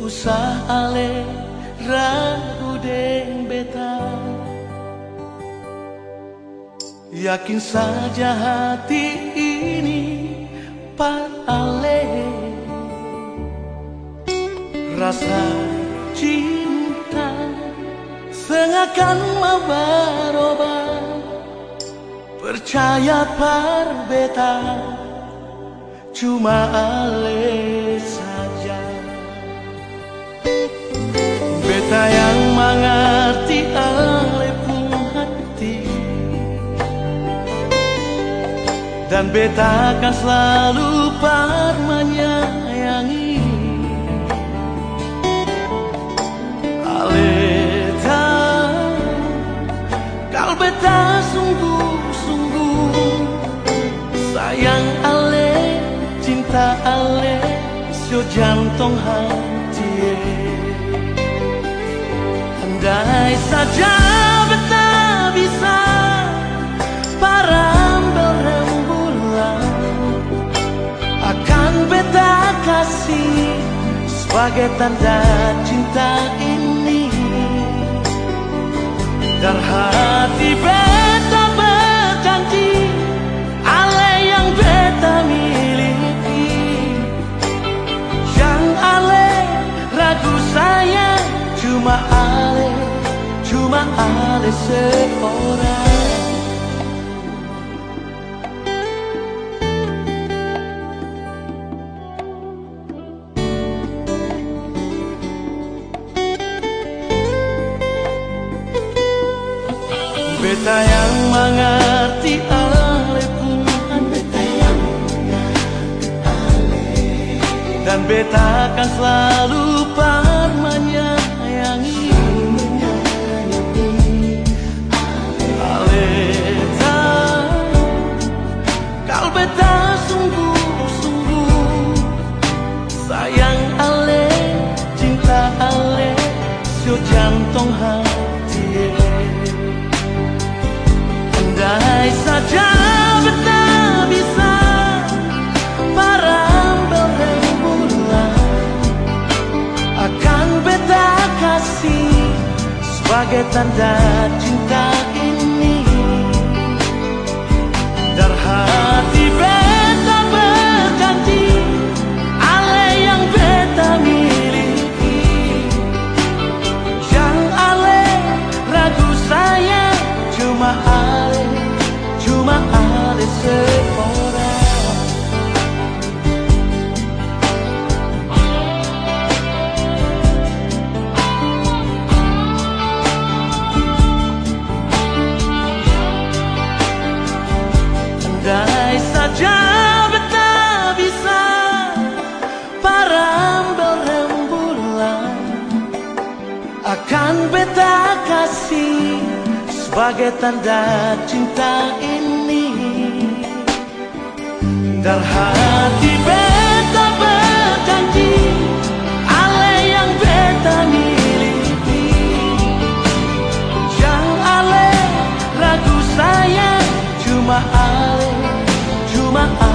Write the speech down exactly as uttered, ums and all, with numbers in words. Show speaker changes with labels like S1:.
S1: usah ale ragu deng beta. Yakin saja hati ini par ale, rasa cinta sengakan mau berubah. Percaya par beta cuma ale saja. Beta yang mengerti ale pun hati, dan beta akan selalu par menyayangi. Ale tahu kalau beta sungguh-sungguh sayang ale, cinta ale, sio jantung hati. Andai saja beta bisa parambel rembulan, akan beta kasih sebagai tanda cinta ini. Dar hati beta berjanji, ale yang beta miliki. Yang ale ragu sayang, cuma ale, cuma ale seorang. Beta yang mengerti ale pun beta yang mengerti ale, dan beta akan selalu par menyayangi. Ale tahu kalau beta sungguh-sungguh sayang ale, cinta ale, sio jantung hati. Andai saja beta bisa parambel rembulan, akan beta kasih sebagai tanda cinta ini. Dar hati beta berjanji, ale yang beta miliki. Yang ale ragu sayang, cuma ale, cuma ale seorang. Andai saja beta bisa parambel rembulan, akan beta kasih sebagai tanda cinta ini. Dan hati beta berjanji, ale yang beta miliki. Yang ale ragu sayang, cuma ale, cuma ale.